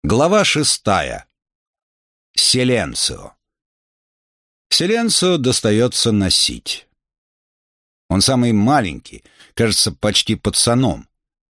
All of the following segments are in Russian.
Глава 6. Силенцио. Силенцио достается носить. Он самый маленький, кажется, почти пацаном.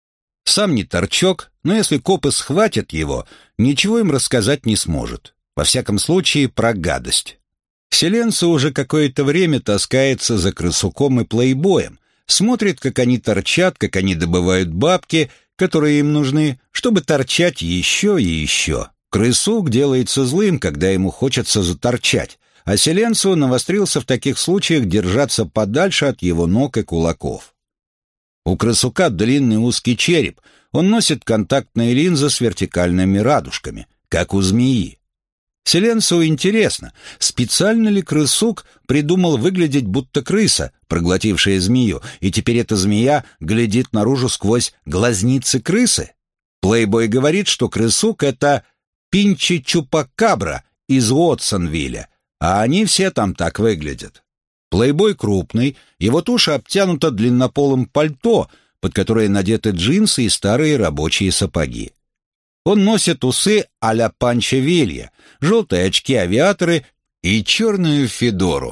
Сам не торчок, но если копы схватят его, ничего им рассказать не сможет. Во всяком случае, про гадость. Силенцио уже какое-то время таскается за крысуком и плейбоем, смотрит, как они торчат, как они добывают бабки, которые им нужны, чтобы торчать еще и еще. Крысук делается злым, когда ему хочется заторчать, а Силенцио навострился в таких случаях держаться подальше от его ног и кулаков. У крысука длинный узкий череп, он носит контактные линзы с вертикальными радужками, как у змеи. Силенцио интересно, специально ли крысук придумал выглядеть будто крыса, проглотившая змею, и теперь эта змея глядит наружу сквозь глазницы крысы? Плейбой говорит, что крысук — это Пинчи Чупакабра из Уотсонвилля, а они все там так выглядят. Плейбой крупный, его туша обтянута длиннополым пальто, под которое надеты джинсы и старые рабочие сапоги. Он носит усы а-ля Панчо Вилья, желтые очки-авиаторы и черную федору.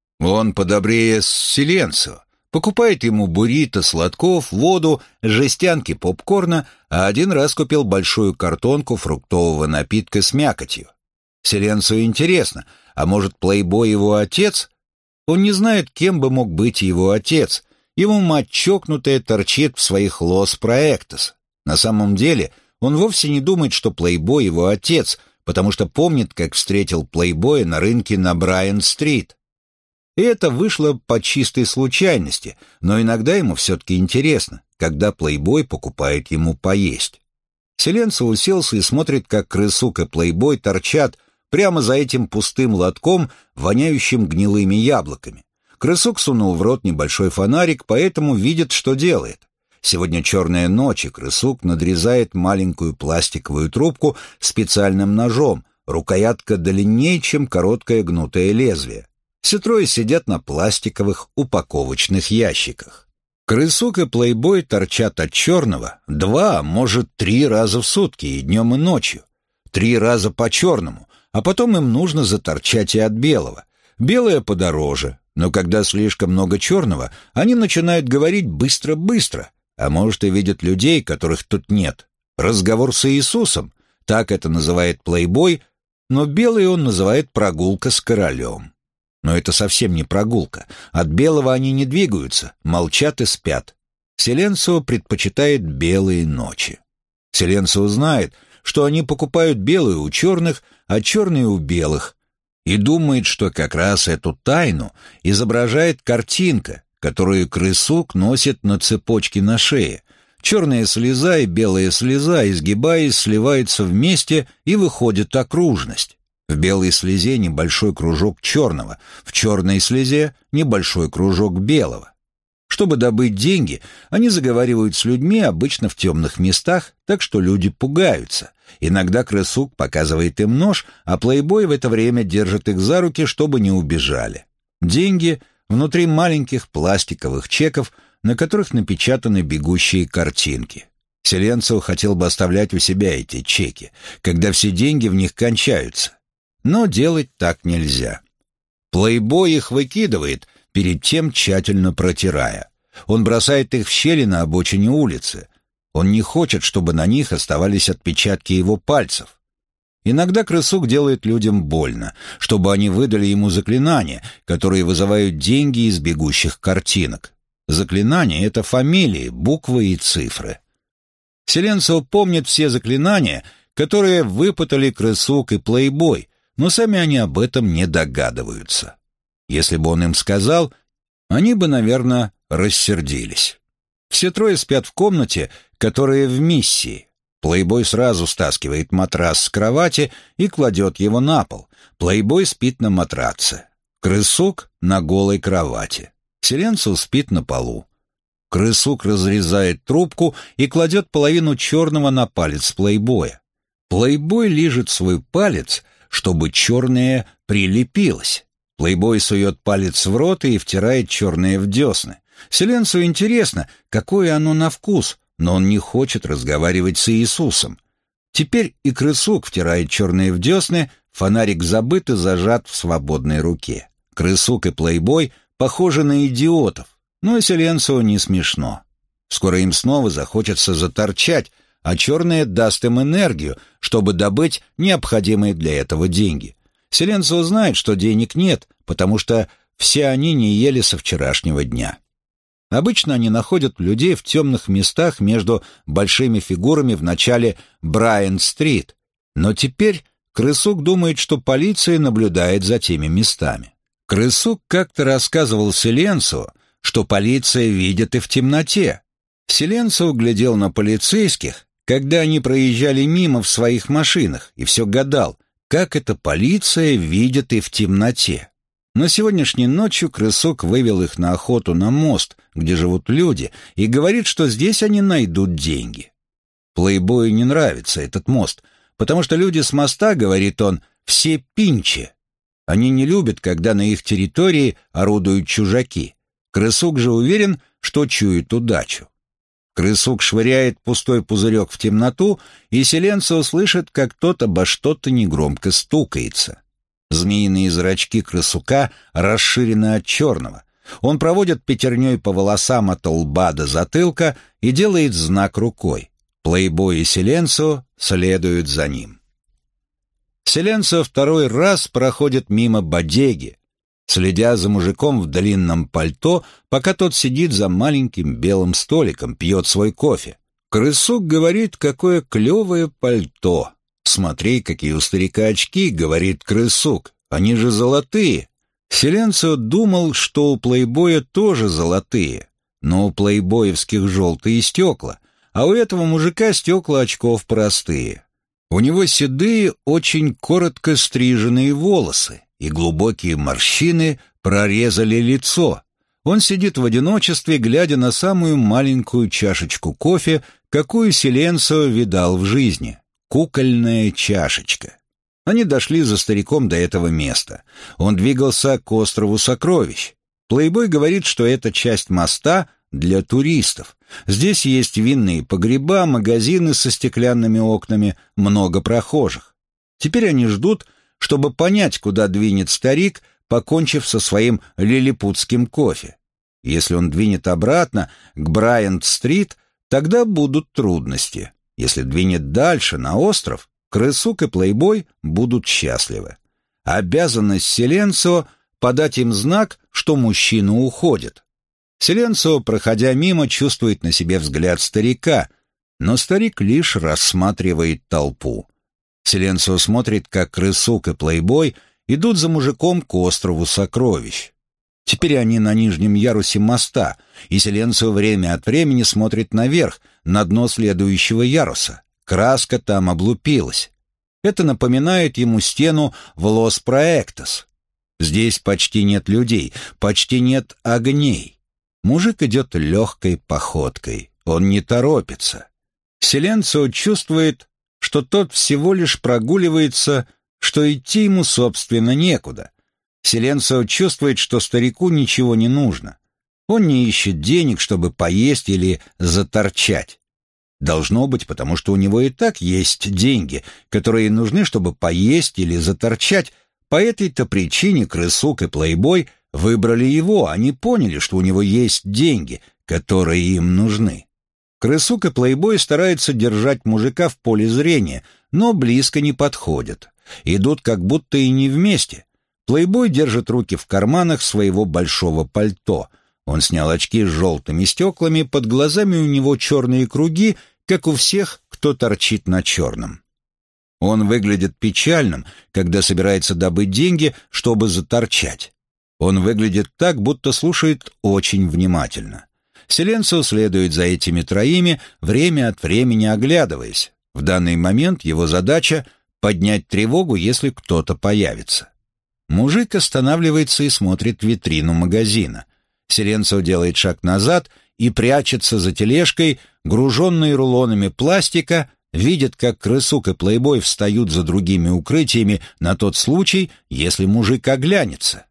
Он подобрее с Силенцио, покупает ему буррито, сладков, воду, жестянки попкорна, а один раз купил большую картонку фруктового напитка с мякотью. Силенцио интересно, а может, плейбой его отец? Он не знает, кем бы мог быть его отец. Его мать чокнутая торчит в своих лос-проектос. На самом деле он вовсе не думает, что плейбой его отец, потому что помнит, как встретил плейбоя на рынке на Брайан-стрит. И это вышло по чистой случайности, но иногда ему все-таки интересно, когда плейбой покупает ему поесть. Силенцио уселся и смотрит, как крысук и плейбой торчат прямо за этим пустым лотком, воняющим гнилыми яблоками. Крысук сунул в рот небольшой фонарик, поэтому видит, что делает. Сегодня черная ночь, и крысук надрезает маленькую пластиковую трубку специальным ножом, рукоятка длиннее, чем короткое гнутое лезвие. Все трое сидят на пластиковых упаковочных ящиках. Крысук и плейбой торчат от черного 2, может, 3 раза в сутки, и днем, и ночью. 3 раза по черному, а потом им нужно заторчать и от белого. Белое подороже, но когда слишком много черного, они начинают говорить быстро-быстро, а может, и видят людей, которых тут нет. Разговор с Иисусом, так это называет плейбой, но белый он называет прогулка с королем. Но это совсем не прогулка. От белого они не двигаются, молчат и спят. Силенцио предпочитает белые ночи. Силенцио знает, что они покупают белые у черных, а черные у белых, и думает, что как раз эту тайну изображает картинка, которую крысук носит на цепочке на шее. Черная слеза и белая слеза, изгибаясь, сливаются вместе и выходит окружность. В белой слезе небольшой кружок черного, в черной слезе небольшой кружок белого. Чтобы добыть деньги, они заговаривают с людьми, обычно в темных местах, так что люди пугаются. Иногда крысук показывает им нож, а плейбой в это время держит их за руки, чтобы не убежали. Деньги внутри маленьких пластиковых чеков, на которых напечатаны бегущие картинки. Силенцио хотел бы оставлять у себя эти чеки, когда все деньги в них кончаются. Но делать так нельзя. Плейбой их выкидывает, перед тем тщательно протирая. Он бросает их в щели на обочине улицы. Он не хочет, чтобы на них оставались отпечатки его пальцев. Иногда крысук делает людям больно, чтобы они выдали ему заклинания, которые вызывают деньги из бегущих картинок. Заклинания — это фамилии, буквы и цифры. Силенцио помнит все заклинания, которые выпытали крысук и плейбой, но сами они об этом не догадываются. Если бы он им сказал, они бы, наверное, рассердились. Все трое спят в комнате, которая в миссии. Плейбой сразу стаскивает матрас с кровати и кладет его на пол. Плейбой спит на матраце. Крысук на голой кровати. Силенцио спит на полу. Крысук разрезает трубку и кладет половину черного на палец плейбоя. Плейбой лижет свой палец, чтобы черное прилепилось. Плейбой сует палец в рот и втирает черное в десны. Силенцио интересно, какое оно на вкус, но он не хочет разговаривать с Иисусом. Теперь и крысук втирает черные в десны, фонарик забыт и зажат в свободной руке. Крысук и плейбой похожи на идиотов, но Силенцио не смешно. Скоро им снова захочется заторчать, а черное даст им энергию, чтобы добыть необходимые для этого деньги. Силенцио знает, что денег нет, потому что все они не ели со вчерашнего дня. Обычно они находят людей в темных местах между большими фигурами в начале Брайант-стрит, но теперь крысук думает, что полиция наблюдает за теми местами. Крысук как-то рассказывал Силенцио, что полиция видит и в темноте. Силенцио глядел на полицейских, когда они проезжали мимо в своих машинах, и все гадал, как эта полиция видит и в темноте. Но сегодняшней ночью крысук вывел их на охоту на мост, где живут люди, и говорит, что здесь они найдут деньги. Плейбою не нравится этот мост, потому что люди с моста, говорит он, все пинчи. Они не любят, когда на их территории орудуют чужаки. Крысук же уверен, что чует удачу. Крысук швыряет пустой пузырек в темноту, и Силенцио слышит, как тот обо что-то негромко стукается. Змеиные зрачки крысука расширены от черного. Он проводит пятерней по волосам от лба до затылка и делает знак рукой. Плейбой и Силенцио следуют за ним. Силенцио второй раз проходит мимо бодеги, следя за мужиком в длинном пальто, пока тот сидит за маленьким белым столиком, пьет свой кофе. Крысук говорит, какое клевое пальто. «Смотри, какие у старика очки», — говорит крысук, — «они же золотые». Силенцио думал, что у плейбоя тоже золотые, но у плейбоевских желтые стекла, а у этого мужика стекла очков простые. У него седые, очень коротко стриженные волосы, и глубокие морщины прорезали лицо. Он сидит в одиночестве, глядя на самую маленькую чашечку кофе, какую Силенцио видал в жизни. Кукольная чашечка. Они дошли за стариком до этого места. Он двигался к острову Сокровищ. Плейбой говорит, что это часть моста для туристов. Здесь есть винные погреба, магазины со стеклянными окнами, много прохожих. Теперь они ждут, чтобы понять, куда двинет старик, покончив со своим лилипутским кофе. Если он двинет обратно, к Брайант-стрит, тогда будут трудности. Если двинет дальше, на остров, крысук и плейбой будут счастливы. Обязанность Силенцио — подать им знак, что мужчина уходит. Силенцио, проходя мимо, чувствует на себе взгляд старика, но старик лишь рассматривает толпу. Силенцио смотрит, как крысук и плейбой идут за мужиком к острову Сокровищ. Теперь они на нижнем ярусе моста, и Силенцио время от времени смотрит наверх, на дно следующего яруса. Краска там облупилась. Это напоминает ему стену в Лос-Проектос. Здесь почти нет людей, почти нет огней. Мужик идет легкой походкой, он не торопится. Силенцио чувствует, что тот всего лишь прогуливается, что идти ему, собственно, некуда. Силенцио чувствует, что старику ничего не нужно. Он не ищет денег, чтобы поесть или заторчать. Должно быть, потому что у него и так есть деньги, которые нужны, чтобы поесть или заторчать. По этой-то причине крысук и плейбой выбрали его, они поняли, что у него есть деньги, которые им нужны. Крысук и плейбой стараются держать мужика в поле зрения, но близко не подходят. Идут как будто и не вместе. Плейбой держит руки в карманах своего большого пальто. Он снял очки с желтыми стеклами, под глазами у него черные круги, как у всех, кто торчит на черном. Он выглядит печальным, когда собирается добыть деньги, чтобы заторчать. Он выглядит так, будто слушает очень внимательно. Силенцио следует за этими троими, время от времени оглядываясь. В данный момент его задача — поднять тревогу, если кто-то появится. Мужик останавливается и смотрит в витрину магазина. Силенцио делает шаг назад и прячется за тележкой, груженной рулонами пластика, видит, как крысук и плейбой встают за другими укрытиями на тот случай, если мужик оглянется.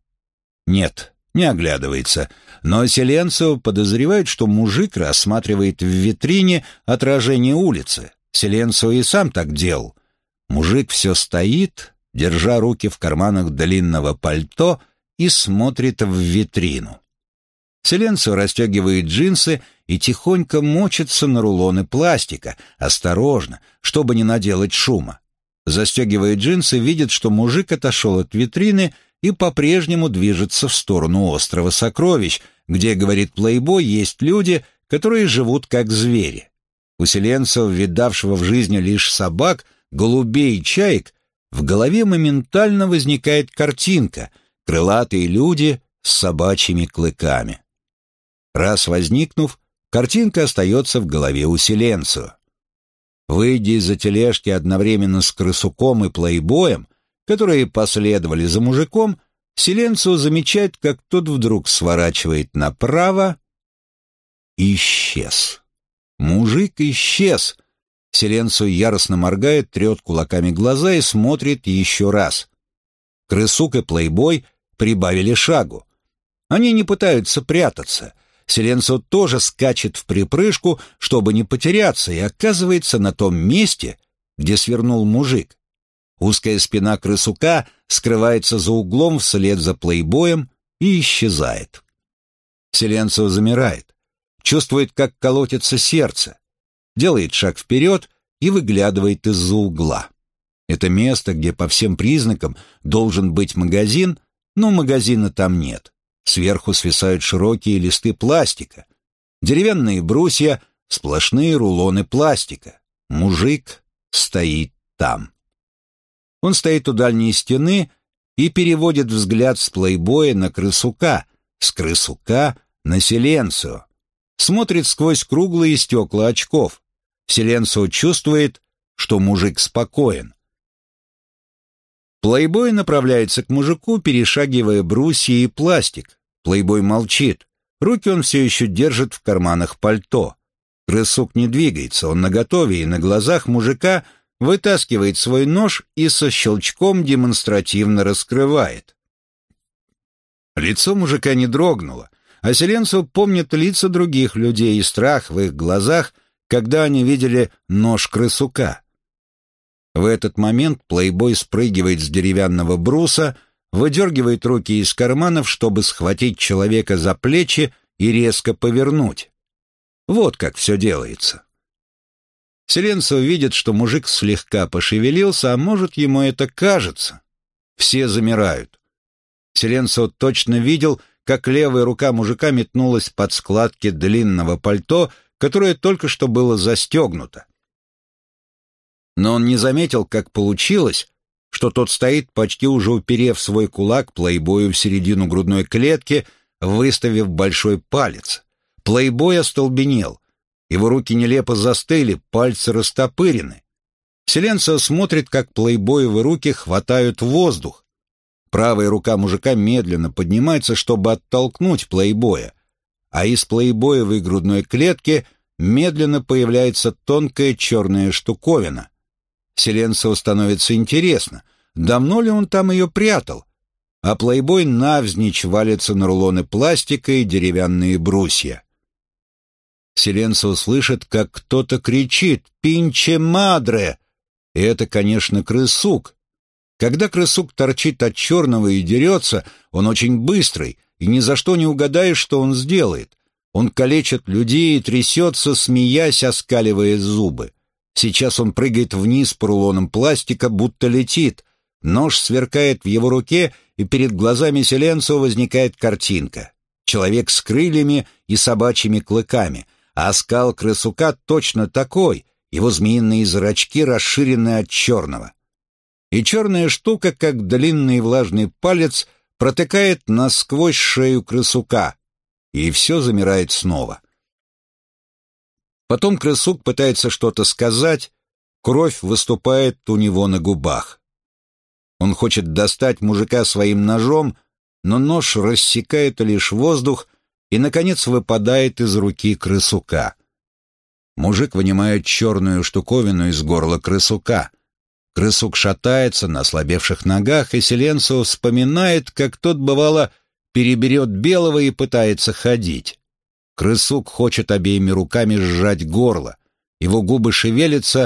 Нет, не оглядывается, но Силенцио подозревает, что мужик рассматривает в витрине отражение улицы. Селенцо и сам так делал. Мужик все стоит, держа руки в карманах длинного пальто, и смотрит в витрину. Селенцо расстегивает джинсы и тихонько мочится на рулоны пластика, осторожно, чтобы не наделать шума. Застегивая джинсы, видит, что мужик отошел от витрины и по-прежнему движется в сторону острова Сокровищ, где, говорит плейбой, есть люди, которые живут как звери. У Селенцо, видавшего в жизни лишь собак, голубей и чаек, в голове моментально возникает картинка — крылатые люди с собачьими клыками. Раз возникнув, картинка остается в голове у Селенцо. Выйдя из-за тележки одновременно с крысуком и плейбоем, которые последовали за мужиком, Селенцо замечает, как тот вдруг сворачивает направо и исчез. Мужик исчез. Селенцо яростно моргает, трет кулаками глаза и смотрит еще раз. Крысук и плейбой прибавили шагу. Они не пытаются прятаться. Селенцо тоже скачет в припрыжку, чтобы не потеряться, и оказывается на том месте, где свернул мужик. Узкая спина крысука скрывается за углом вслед за плейбоем и исчезает. Селенцо замирает, чувствует, как колотится сердце, делает шаг вперед и выглядывает из-за угла. Это место, где по всем признакам должен быть магазин, но магазина там нет. Сверху свисают широкие листы пластика, деревянные брусья, сплошные рулоны пластика. Мужик стоит там. Он стоит у дальней стены и переводит взгляд с плейбоя на крысука, с крысука на Селенцо. Смотрит сквозь круглые стекла очков. Селенцо чувствует, что мужик спокоен. Плейбой направляется к мужику, перешагивая брусья и пластик. Плейбой молчит. Руки он все еще держит в карманах пальто. Крысук не двигается, он наготове и на глазах мужика вытаскивает свой нож и со щелчком демонстративно раскрывает. Лицо мужика не дрогнуло, а Селенцо помнит лица других людей и страх в их глазах, когда они видели нож крысука. В этот момент плейбой спрыгивает с деревянного бруса, выдергивает руки из карманов, чтобы схватить человека за плечи и резко повернуть. Вот как все делается. Селенцо видит, что мужик слегка пошевелился, а может, ему это кажется. Все замирают. Селенцо точно видел, как левая рука мужика метнулась под складки длинного пальто, которое только что было застегнуто. Но он не заметил, как получилось, что тот стоит, почти уже уперев свой кулак плейбою в середину грудной клетки, выставив большой палец. Плейбой остолбенел. Его руки нелепо застыли, пальцы растопырены. Селенцо смотрит, как плейбоевы руки хватают воздух. Правая рука мужика медленно поднимается, чтобы оттолкнуть плейбоя, а из плейбоевой грудной клетки медленно появляется тонкая черная штуковина. Селенцо становится интересно, давно ли он там ее прятал, а плейбой навзничь валится на рулоны пластика и деревянные брусья. Селенцо слышит, как кто-то кричит «Пинче мадре!» И это, конечно, крысук. Когда крысук торчит от черного и дерется, он очень быстрый, и ни за что не угадаешь, что он сделает. Он калечит людей и трясется, смеясь, оскаливая зубы. Сейчас он прыгает вниз по рулонам пластика, будто летит. Нож сверкает в его руке, и перед глазами Селенцо возникает картинка. Человек с крыльями и собачьими клыками, а оскал крысука точно такой, его змеиные зрачки расширены от черного. И черная штука, как длинный влажный палец, протыкает насквозь шею крысука, и все замирает снова. Потом крысук пытается что-то сказать, кровь выступает у него на губах. Он хочет достать мужика своим ножом, но нож рассекает лишь воздух и, наконец, выпадает из руки крысука. Мужик вынимает черную штуковину из горла крысука. Крысук шатается на ослабевших ногах, и Селенцо вспоминает, как тот, бывало, переберет белого и пытается ходить. Крысук хочет обеими руками сжать горло. Его губы шевелятся,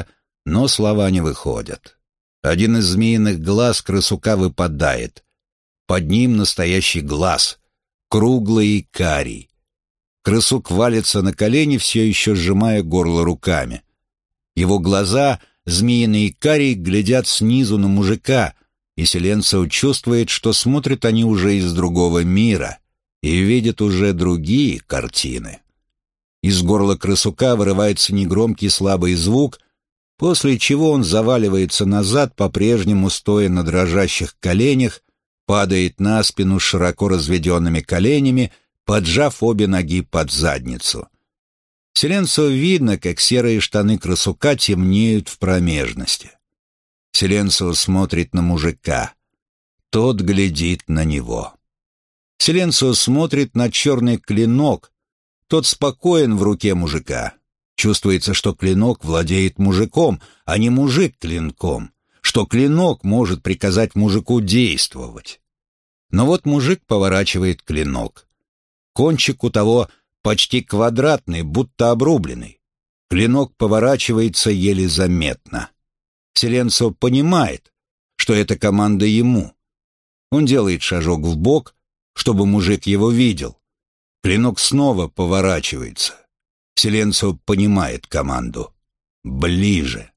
но слова не выходят. Один из змеиных глаз крысука выпадает. Под ним настоящий глаз, круглый и карий. Крысук валится на колени, все еще сжимая горло руками. Его глаза, змеиные и карий, глядят снизу на мужика, и Селенцо чувствует, что смотрят они уже из другого мира и видят уже другие картины. Из горла крысука вырывается негромкий слабый звук, после чего он заваливается назад, по-прежнему стоя на дрожащих коленях, падает на спину с широко разведенными коленями, поджав обе ноги под задницу. Селенцо видно, как серые штаны крысука темнеют в промежности. Селенцо смотрит на мужика. Тот глядит на него. Селенцо смотрит на черный клинок. Тот спокоен в руке мужика. Чувствуется, что клинок владеет мужиком, а не мужик клинком, что клинок может приказать мужику действовать. Но вот мужик поворачивает клинок. Кончик у того почти квадратный, будто обрубленный. Клинок поворачивается еле заметно. Селенцо понимает, что это команда ему. Он делает шажок вбок, чтобы мужик его видел. Клинок снова поворачивается. Селенцо понимает команду. Ближе.